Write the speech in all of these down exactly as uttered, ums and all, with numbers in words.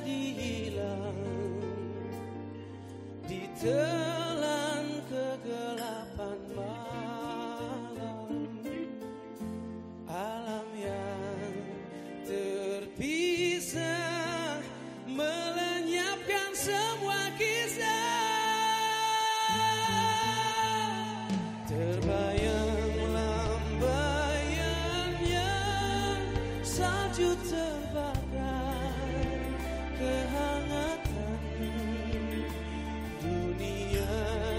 jadi hilang ditelan kegelapan malam. Alam yang terpisah melenyapkan semua kisah. Terbayang lambayannya salju terbakar kehangatan. Dunia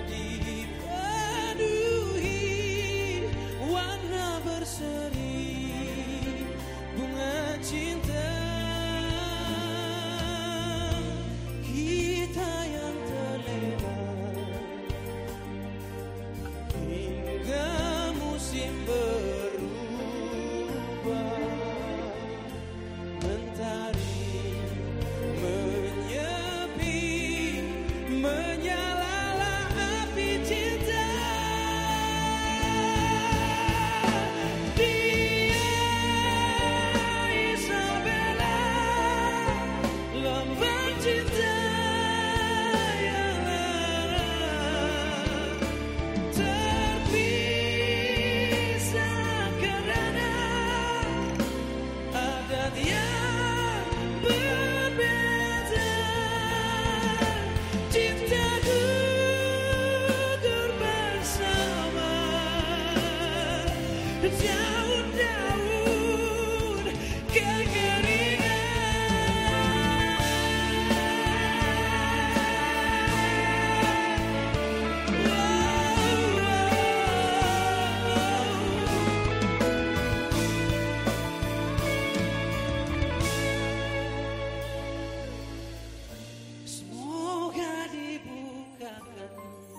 dipenuhi warna berseri bunga cinta. Kita yang terlena hingga musim berubah. Mentari menyepi, menyalalah api cinta. Dia Isabella, lambang cinta yang lara, terpisah karena adat yang berbeda. Cinta gugur bersama daun-daun kekeringan. Semoga dibukakan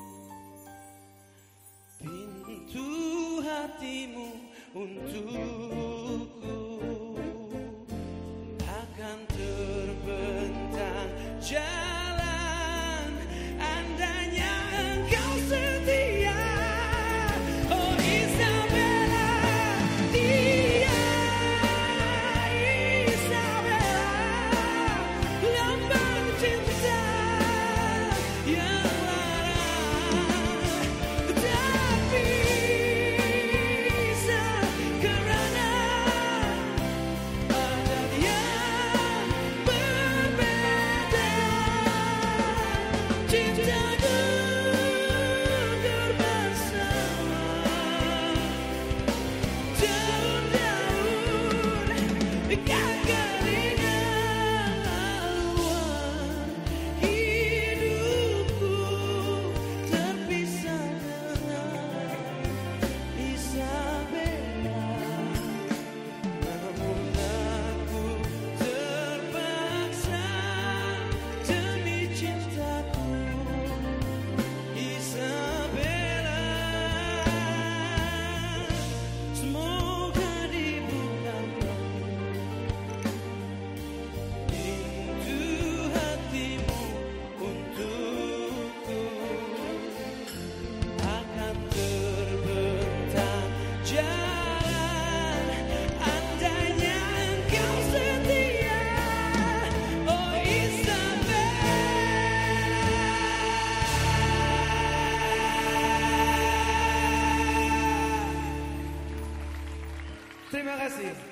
pintu hatimu untukku. Akan terbentang jalan andainya engkau setia. Oh Isabella, dia Isabella, lambang cinta yang lara, terpisah karena adat yang berbeda. Cinta gugur bersama daun-daun kekeringan. Laluan hidupku terpisah dengan Isabella, namun aku terpaksa demi cintaku Isabella. Semoga dibukakan pintu hatimu untukku. Akan terbentang jalan andainya engkau setia. Oh Isabella. Terima kasih.